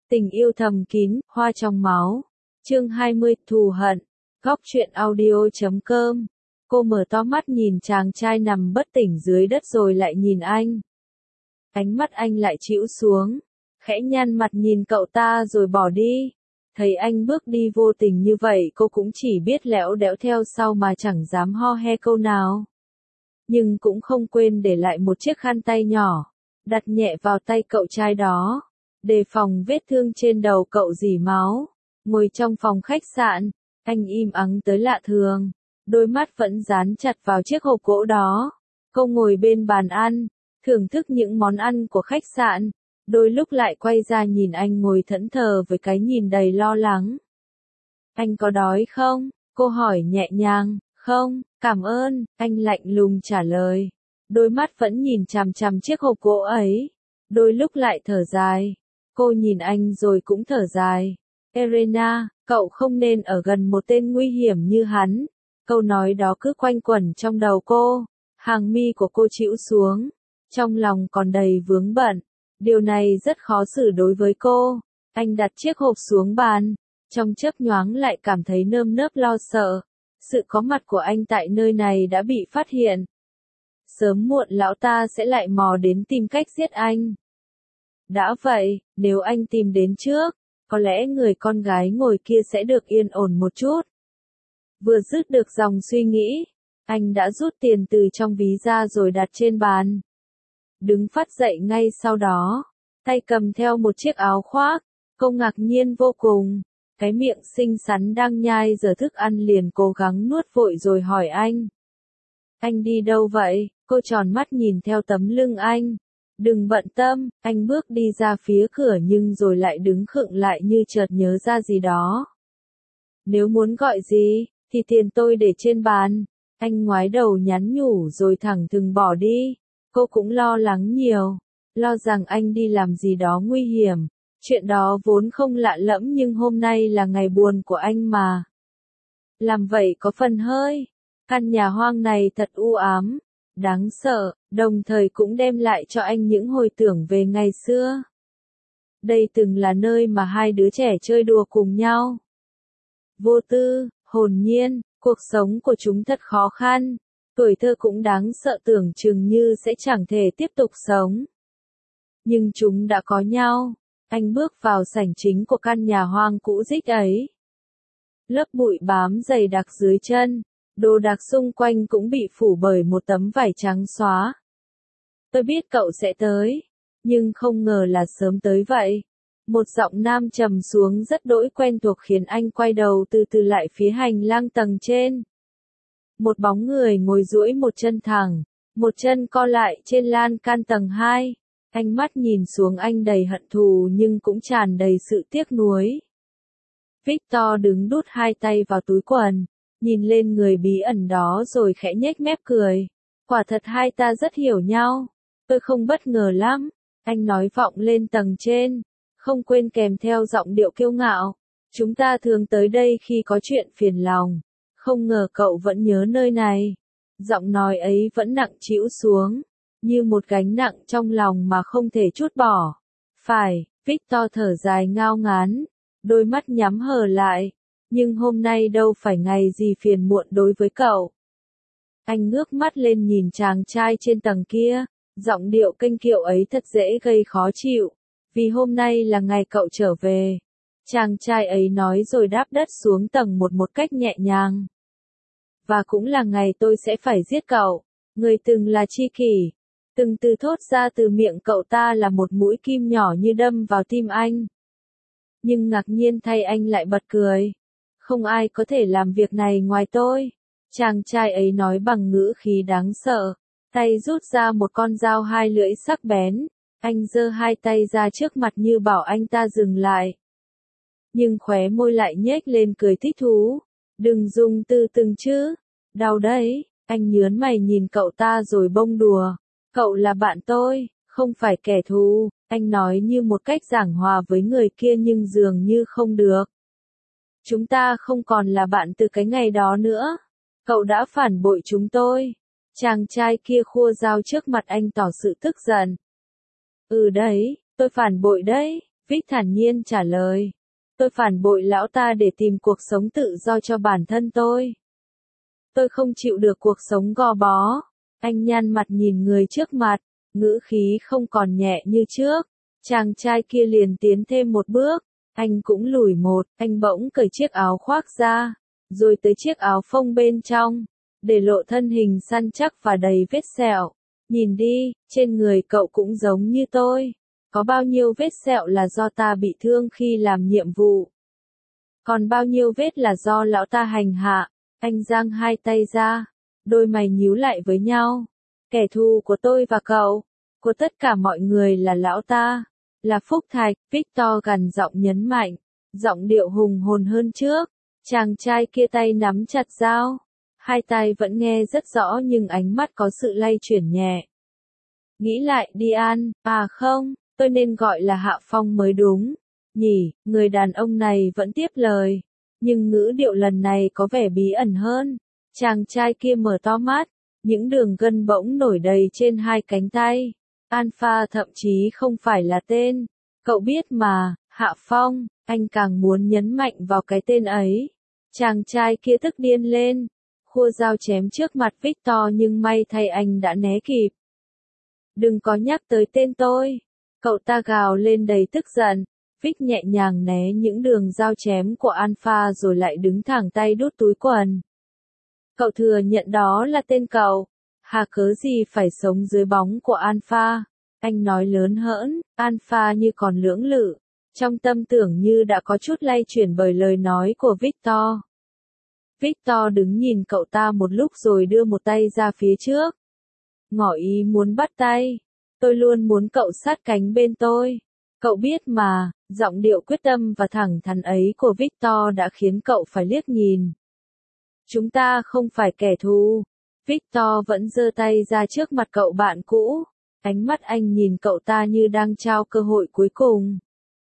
Tình yêu thầm kín, hoa trong máu. Chương 20, thù hận. Góc truyện audio.com. Cô mở to mắt nhìn chàng trai nằm bất tỉnh dưới đất rồi lại nhìn anh. Ánh mắt anh lại chĩu xuống, khẽ nhăn mặt nhìn cậu ta rồi bỏ đi. Thấy anh bước đi vô tình như vậy cô cũng chỉ biết lẽo đẽo theo sau mà chẳng dám ho he câu nào. Nhưng cũng không quên để lại một chiếc khăn tay nhỏ, đặt nhẹ vào tay cậu trai đó, đề phòng vết thương trên đầu cậu rỉ máu. Ngồi trong phòng khách sạn, anh im ắng tới lạ thường, đôi mắt vẫn dán chặt vào chiếc hộp gỗ đó. Cô ngồi bên bàn ăn, thưởng thức những món ăn của khách sạn, đôi lúc lại quay ra nhìn anh ngồi thẫn thờ với cái nhìn đầy lo lắng. Anh có đói không? Cô hỏi nhẹ nhàng. Không, cảm ơn, anh lạnh lùng trả lời. Đôi mắt vẫn nhìn chằm chằm chiếc hộp gỗ ấy, đôi lúc lại thở dài. Cô nhìn anh rồi cũng thở dài. Elena, cậu không nên ở gần một tên nguy hiểm như hắn. Câu nói đó cứ quanh quẩn trong đầu cô. Hàng mi của cô chĩu xuống, trong lòng còn đầy vướng bận. Điều này rất khó xử đối với cô. Anh đặt chiếc hộp xuống bàn, trong chớp nhoáng lại cảm thấy nơm nớp lo sợ. Sự có mặt của anh tại nơi này đã bị phát hiện. Sớm muộn lão ta sẽ lại mò đến tìm cách giết anh. Đã vậy, nếu anh tìm đến trước, có lẽ người con gái ngồi kia sẽ được yên ổn một chút. Vừa dứt được dòng suy nghĩ, anh đã rút tiền từ trong ví ra rồi đặt trên bàn. Đứng phắt dậy ngay sau đó, tay cầm theo một chiếc áo khoác, cô ngạc nhiên vô cùng. Cái miệng xinh xắn đang nhai giờ thức ăn liền cố gắng nuốt vội rồi hỏi anh. Anh đi đâu vậy? Cô tròn mắt nhìn theo tấm lưng anh. Đừng bận tâm, anh bước đi ra phía cửa nhưng rồi lại đứng khựng lại như chợt nhớ ra gì đó. Nếu muốn gọi gì, thì tiền tôi để trên bàn. Anh ngoái đầu nhắn nhủ rồi thẳng thừng bỏ đi. Cô cũng lo lắng nhiều, lo rằng anh đi làm gì đó nguy hiểm. Chuyện đó vốn không lạ lẫm nhưng hôm nay là ngày buồn của anh mà. Làm vậy có phần hơi. Căn nhà hoang này thật u ám, đáng sợ, đồng thời cũng đem lại cho anh những hồi tưởng về ngày xưa. Đây từng là nơi mà hai đứa trẻ chơi đùa cùng nhau. Vô tư, hồn nhiên, cuộc sống của chúng thật khó khăn. Tuổi thơ cũng đáng sợ tưởng chừng như sẽ chẳng thể tiếp tục sống. Nhưng chúng đã có nhau. Anh bước vào sảnh chính của căn nhà hoang cũ rích ấy. Lớp bụi bám dày đặc dưới chân, đồ đạc xung quanh cũng bị phủ bởi một tấm vải trắng xóa. Tôi biết cậu sẽ tới, nhưng không ngờ là sớm tới vậy. Một giọng nam trầm xuống rất đỗi quen thuộc khiến anh quay đầu từ từ lại phía hành lang tầng trên. Một bóng người ngồi duỗi một chân thẳng, một chân co lại trên lan can tầng 2. Ánh mắt nhìn xuống anh đầy hận thù nhưng cũng tràn đầy sự tiếc nuối. Victor đứng đút hai tay vào túi quần, nhìn lên người bí ẩn đó rồi khẽ nhếch mép cười. Quả thật hai ta rất hiểu nhau. Tôi không bất ngờ lắm. Anh nói vọng lên tầng trên, không quên kèm theo giọng điệu kiêu ngạo. Chúng ta thường tới đây khi có chuyện phiền lòng. Không ngờ cậu vẫn nhớ nơi này. Giọng nói ấy vẫn nặng trĩu xuống, như một gánh nặng trong lòng mà không thể trút bỏ. Phải, Victor thở dài ngao ngán, đôi mắt nhắm hờ lại. Nhưng hôm nay đâu phải ngày gì phiền muộn đối với cậu. Anh ngước mắt lên nhìn chàng trai trên tầng kia, giọng điệu kênh kiệu ấy thật dễ gây khó chịu. Vì hôm nay là ngày cậu trở về. Chàng trai ấy nói rồi đáp đất xuống tầng một cách nhẹ nhàng. Và cũng là ngày tôi sẽ phải giết cậu. Người từng là tri kỷ. Từng từ thốt ra từ miệng cậu ta là một mũi kim nhỏ như đâm vào tim anh. Nhưng ngạc nhiên thay anh lại bật cười. Không ai có thể làm việc này ngoài tôi. Chàng trai ấy nói bằng ngữ khí đáng sợ. Tay rút ra một con dao hai lưỡi sắc bén. Anh giơ hai tay ra trước mặt như bảo anh ta dừng lại. Nhưng khóe môi lại nhếch lên cười thích thú. Đừng dùng từ từng chứ. Đau đấy. Anh nhướng mày nhìn cậu ta rồi bông đùa. Cậu là bạn tôi, không phải kẻ thù. Anh nói như một cách giảng hòa với người kia nhưng dường như không được. Chúng ta không còn là bạn từ cái ngày đó nữa. Cậu đã phản bội chúng tôi. Chàng trai kia khua dao trước mặt anh tỏ sự tức giận. Ừ đấy, tôi phản bội đấy. Vic thản nhiên trả lời. Tôi phản bội lão ta để tìm cuộc sống tự do cho bản thân tôi. Tôi không chịu được cuộc sống gò bó. Anh nhăn mặt nhìn người trước mặt, ngữ khí không còn nhẹ như trước. Chàng trai kia liền tiến thêm một bước, anh cũng lùi một, anh bỗng cởi chiếc áo khoác ra, rồi tới chiếc áo phông bên trong, để lộ thân hình săn chắc và đầy vết sẹo. Nhìn đi, trên người cậu cũng giống như tôi. Có bao nhiêu vết sẹo là do ta bị thương khi làm nhiệm vụ. Còn bao nhiêu vết là do lão ta hành hạ. Anh giang hai tay ra, đôi mày nhíu lại với nhau. Kẻ thù của tôi và cậu, của tất cả mọi người là lão ta, là Phúc Thạch. Victor gằn giọng nhấn mạnh, giọng điệu hùng hồn hơn trước. Chàng trai kia tay nắm chặt dao, hai tay vẫn nghe rất rõ nhưng ánh mắt có sự lay chuyển nhẹ. Nghĩ lại đi An, à không, tôi nên gọi là Hạ Phong mới đúng. Nhỉ, người đàn ông này vẫn tiếp lời. Nhưng ngữ điệu lần này có vẻ bí ẩn hơn. Chàng trai kia mở to mắt, những đường gân bỗng nổi đầy trên hai cánh tay. Alpha thậm chí không phải là tên. Cậu biết mà, Hạ Phong, anh càng muốn nhấn mạnh vào cái tên ấy. Chàng trai kia tức điên lên, khua dao chém trước mặt Victor nhưng may thay anh đã né kịp. Đừng có nhắc tới tên tôi. Cậu ta gào lên đầy tức giận. Vic nhẹ nhàng né những đường dao chém của Alpha rồi lại đứng thẳng tay đút túi quần. Cậu thừa nhận đó là tên cậu. Hà cớ gì phải sống dưới bóng của Alpha? Anh nói lớn hỡn, Alpha như còn lưỡng lự. Trong tâm tưởng như đã có chút lay chuyển bởi lời nói của Victor. Victor đứng nhìn cậu ta một lúc rồi đưa một tay ra phía trước. Ngỏ ý muốn bắt tay. Tôi luôn muốn cậu sát cánh bên tôi. Cậu biết mà, giọng điệu quyết tâm và thẳng thắn ấy của Victor đã khiến cậu phải liếc nhìn. Chúng ta không phải kẻ thù. Victor vẫn giơ tay ra trước mặt cậu bạn cũ. Ánh mắt anh nhìn cậu ta như đang trao cơ hội cuối cùng.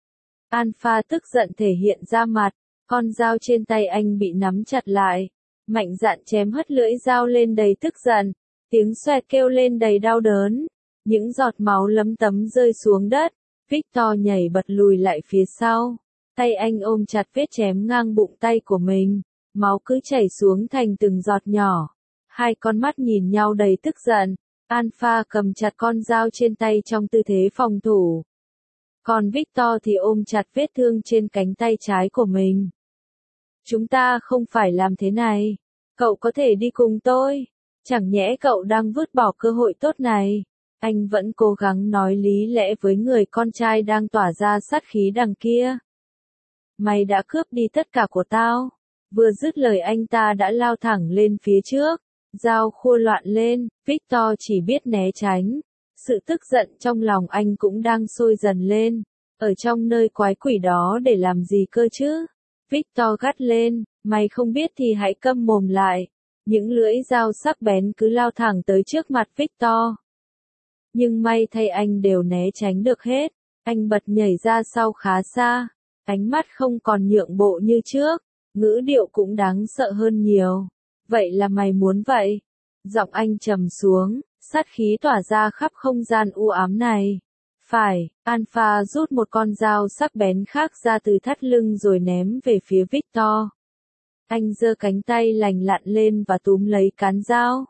Alpha tức giận thể hiện ra mặt, con dao trên tay anh bị nắm chặt lại. Mạnh dạn chém hất lưỡi dao lên đầy tức giận. Tiếng xoẹt kêu lên đầy đau đớn. Những giọt máu lấm tấm rơi xuống đất. Victor nhảy bật lùi lại phía sau. Tay anh ôm chặt vết chém ngang bụng tay của mình. Máu cứ chảy xuống thành từng giọt nhỏ. Hai con mắt nhìn nhau đầy tức giận. Alpha cầm chặt con dao trên tay trong tư thế phòng thủ. Còn Victor thì ôm chặt vết thương trên cánh tay trái của mình. Chúng ta không phải làm thế này. Cậu có thể đi cùng tôi. Chẳng nhẽ cậu đang vứt bỏ cơ hội tốt này. Anh vẫn cố gắng nói lý lẽ với người con trai đang tỏa ra sát khí đằng kia. Mày đã cướp đi tất cả của tao. Vừa dứt lời anh ta đã lao thẳng lên phía trước. Dao khua loạn lên, Victor chỉ biết né tránh. Sự tức giận trong lòng anh cũng đang sôi dần lên. Ở trong nơi quái quỷ đó để làm gì cơ chứ? Victor gắt lên, mày không biết thì hãy câm mồm lại. Những lưỡi dao sắc bén cứ lao thẳng tới trước mặt Victor. Nhưng may thay anh đều né tránh được hết. Anh bật nhảy ra sau khá xa. Ánh mắt không còn nhượng bộ như trước. Ngữ điệu cũng đáng sợ hơn nhiều. Vậy là mày muốn vậy? Giọng anh trầm xuống, sát khí tỏa ra khắp không gian u ám này. Phải, Alpha rút một con dao sắc bén khác ra từ thắt lưng rồi ném về phía Victor. Anh giơ cánh tay lành lặn lên và túm lấy cán dao.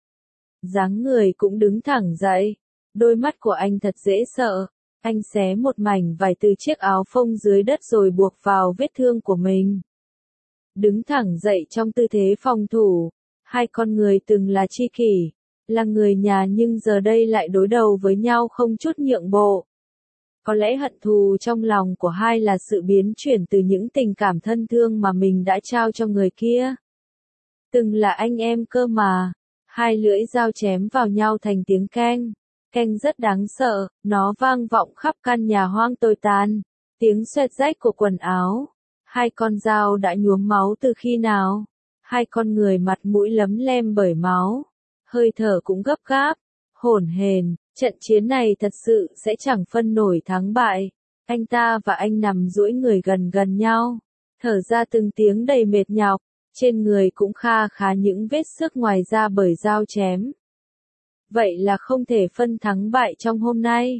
Dáng người cũng đứng thẳng dậy. Đôi mắt của anh thật dễ sợ. Anh xé một mảnh vải từ chiếc áo phông dưới đất rồi buộc vào vết thương của mình. Đứng thẳng dậy trong tư thế phòng thủ. Hai con người từng là tri kỷ, là người nhà nhưng giờ đây lại đối đầu với nhau không chút nhượng bộ. Có lẽ hận thù trong lòng của hai là sự biến chuyển từ những tình cảm thân thương mà mình đã trao cho người kia. Từng là anh em cơ mà. Hai lưỡi dao chém vào nhau thành tiếng keng. Keng rất đáng sợ, nó vang vọng khắp căn nhà hoang tồi tàn. Tiếng xoẹt rách của quần áo. Hai con dao đã nhuốm máu từ khi nào? Hai con người mặt mũi lấm lem bởi máu. Hơi thở cũng gấp gáp. Hổn hển, trận chiến này thật sự sẽ chẳng phân nổi thắng bại. Anh ta và anh nằm duỗi người gần gần nhau. Thở ra từng tiếng đầy mệt nhọc. Trên người cũng kha khá những vết xước ngoài da bởi dao chém. Vậy là không thể phân thắng bại trong hôm nay.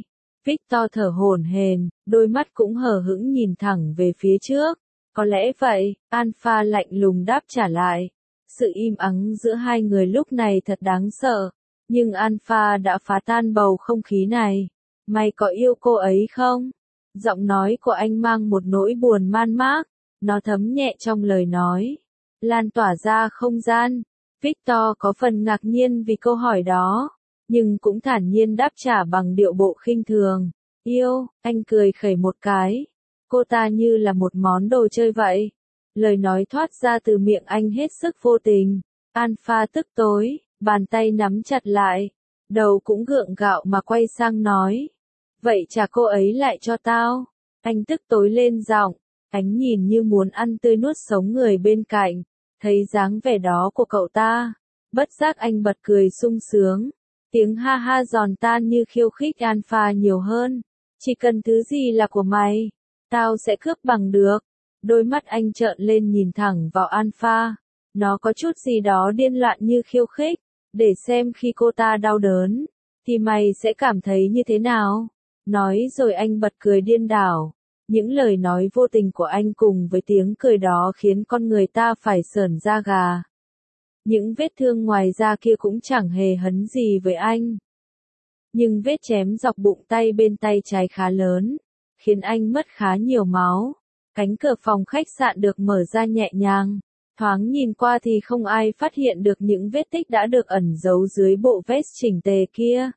Victor thở hổn hển, đôi mắt cũng hờ hững nhìn thẳng về phía trước. Có lẽ vậy, Alpha lạnh lùng đáp trả lại. Sự im ắng giữa hai người lúc này thật đáng sợ. Nhưng Alpha đã phá tan bầu không khí này. Mày có yêu cô ấy không? Giọng nói của anh mang một nỗi buồn man mác. Nó thấm nhẹ trong lời nói. Lan tỏa ra không gian. Victor có phần ngạc nhiên vì câu hỏi đó. Nhưng cũng thản nhiên đáp trả bằng điệu bộ khinh thường. Yêu, anh cười khẩy một cái. Cô ta như là một món đồ chơi vậy. Lời nói thoát ra từ miệng anh hết sức vô tình. Alpha tức tối, bàn tay nắm chặt lại. Đầu cũng gượng gạo mà quay sang nói. Vậy trả cô ấy lại cho tao. Anh tức tối lên giọng. Ánh nhìn như muốn ăn tươi nuốt sống người bên cạnh. Thấy dáng vẻ đó của cậu ta. Bất giác anh bật cười sung sướng. Tiếng ha ha giòn tan như khiêu khích Alpha nhiều hơn. Chỉ cần thứ gì là của mày, tao sẽ cướp bằng được. Đôi mắt anh trợn lên nhìn thẳng vào Alpha. Nó có chút gì đó điên loạn như khiêu khích. Để xem khi cô ta đau đớn, thì mày sẽ cảm thấy như thế nào. Nói rồi anh bật cười điên đảo. Những lời nói vô tình của anh cùng với tiếng cười đó khiến con người ta phải sởn da gà. Những vết thương ngoài da kia cũng chẳng hề hấn gì với anh. Nhưng vết chém dọc bụng tay bên tay trái khá lớn, khiến anh mất khá nhiều máu. Cánh cửa phòng khách sạn được mở ra nhẹ nhàng. Thoáng nhìn qua thì không ai phát hiện được những vết tích đã được ẩn giấu dưới bộ vest chỉnh tề kia.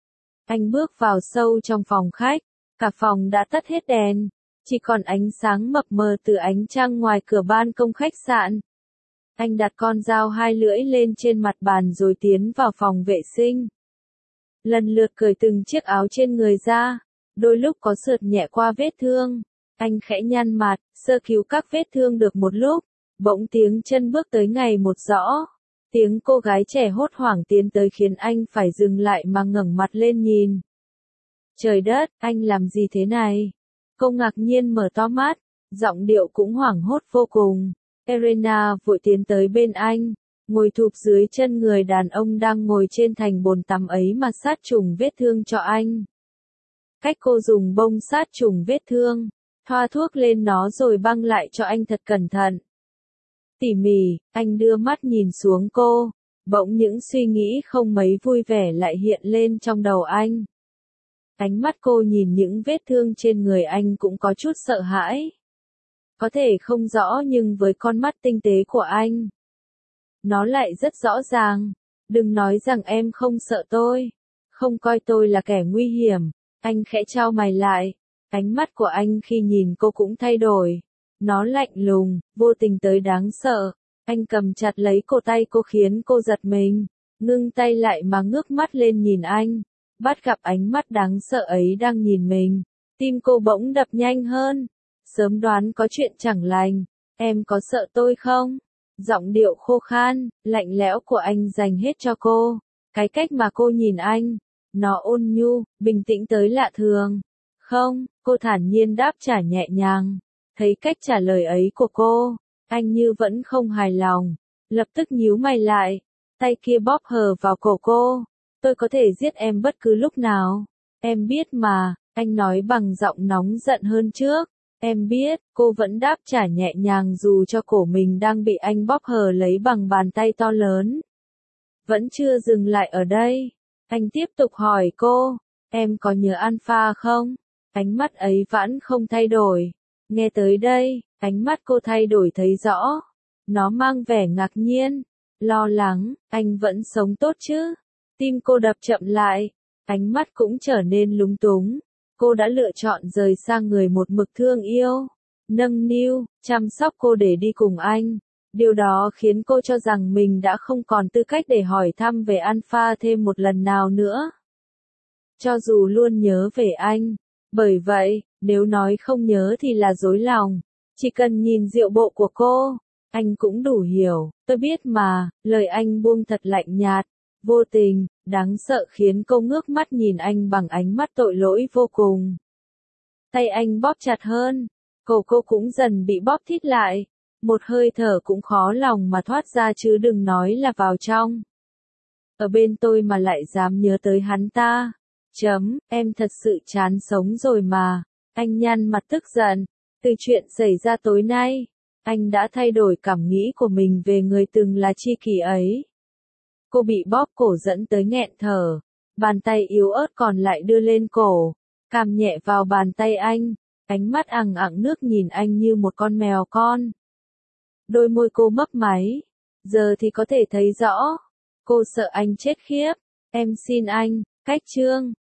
Anh bước vào sâu trong phòng khách. Cả phòng đã tắt hết đèn. Chỉ còn ánh sáng mập mờ từ ánh trăng ngoài cửa ban công khách sạn. Anh đặt con dao hai lưỡi lên trên mặt bàn rồi tiến vào phòng vệ sinh. Lần lượt cởi từng chiếc áo trên người ra. Đôi lúc có sượt nhẹ qua vết thương. Anh khẽ nhăn mặt, sơ cứu các vết thương được một lúc. Bỗng tiếng chân bước tới ngày một rõ. Tiếng cô gái trẻ hốt hoảng tiến tới khiến anh phải dừng lại mà ngẩng mặt lên nhìn. Trời đất, anh làm gì thế này? Cô ngạc nhiên mở to mắt, giọng điệu cũng hoảng hốt vô cùng. Elena vội tiến tới bên anh, ngồi thụp dưới chân người đàn ông đang ngồi trên thành bồn tắm ấy mà sát trùng vết thương cho anh. Cách cô dùng bông sát trùng vết thương, thoa thuốc lên nó rồi băng lại cho anh thật cẩn thận. Tỉ mỉ, anh đưa mắt nhìn xuống cô, bỗng những suy nghĩ không mấy vui vẻ lại hiện lên trong đầu anh. Ánh mắt cô nhìn những vết thương trên người anh cũng có chút sợ hãi. Có thể không rõ nhưng với con mắt tinh tế của anh, nó lại rất rõ ràng. Đừng nói rằng em không sợ tôi, không coi tôi là kẻ nguy hiểm. Anh khẽ chau mày lại, ánh mắt của anh khi nhìn cô cũng thay đổi. Nó lạnh lùng, vô tình tới đáng sợ. Anh cầm chặt lấy cổ tay cô khiến cô giật mình, ngưng tay lại mà ngước mắt lên nhìn anh. Bắt gặp ánh mắt đáng sợ ấy đang nhìn mình, tim cô bỗng đập nhanh hơn. Sớm đoán có chuyện chẳng lành. Em có sợ tôi không? Giọng điệu khô khan, lạnh lẽo của anh dành hết cho cô. Cái cách mà cô nhìn anh, nó ôn nhu, bình tĩnh tới lạ thường. Không, cô thản nhiên đáp trả nhẹ nhàng. Thấy cách trả lời ấy của cô, anh như vẫn không hài lòng. Lập tức nhíu mày lại, tay kia bóp hờ vào cổ cô. Tôi có thể giết em bất cứ lúc nào. Em biết mà, anh nói bằng giọng nóng giận hơn trước. Em biết, cô vẫn đáp trả nhẹ nhàng dù cho cổ mình đang bị anh bóp hờ lấy bằng bàn tay to lớn. Vẫn chưa dừng lại ở đây. Anh tiếp tục hỏi cô, em có nhớ Alpha không? Ánh mắt ấy vẫn không thay đổi. Nghe tới đây, ánh mắt cô thay đổi thấy rõ. Nó mang vẻ ngạc nhiên, lo lắng, anh vẫn sống tốt chứ? Tim cô đập chậm lại, ánh mắt cũng trở nên lúng túng. Cô đã lựa chọn rời sang người một mực thương yêu, nâng niu, chăm sóc cô để đi cùng anh. Điều đó khiến cô cho rằng mình đã không còn tư cách để hỏi thăm về Alpha thêm một lần nào nữa. Cho dù luôn nhớ về anh. Bởi vậy, nếu nói không nhớ thì là dối lòng. Chỉ cần nhìn điệu bộ của cô, anh cũng đủ hiểu. Tôi biết mà, lời anh buông thật lạnh nhạt, vô tình, đáng sợ khiến cô ngước mắt nhìn anh bằng ánh mắt tội lỗi vô cùng. Tay anh bóp chặt hơn, cổ cô cũng dần bị bóp thít lại. Một hơi thở cũng khó lòng mà thoát ra chứ đừng nói là vào trong. Ở bên tôi mà lại dám nhớ tới hắn ta. Em thật sự chán sống rồi mà. Anh nhăn mặt tức giận. Từ chuyện xảy ra tối nay, anh đã thay đổi cảm nghĩ của mình về người từng là tri kỷ ấy. Cô bị bóp cổ dẫn tới nghẹn thở. Bàn tay yếu ớt còn lại đưa lên cổ. Cằm nhẹ vào bàn tay anh. Ánh mắt ẳng ẳng nước nhìn anh như một con mèo con. Đôi môi cô mấp máy. Giờ thì có thể thấy rõ. Cô sợ anh chết khiếp. Em xin anh, cách chương.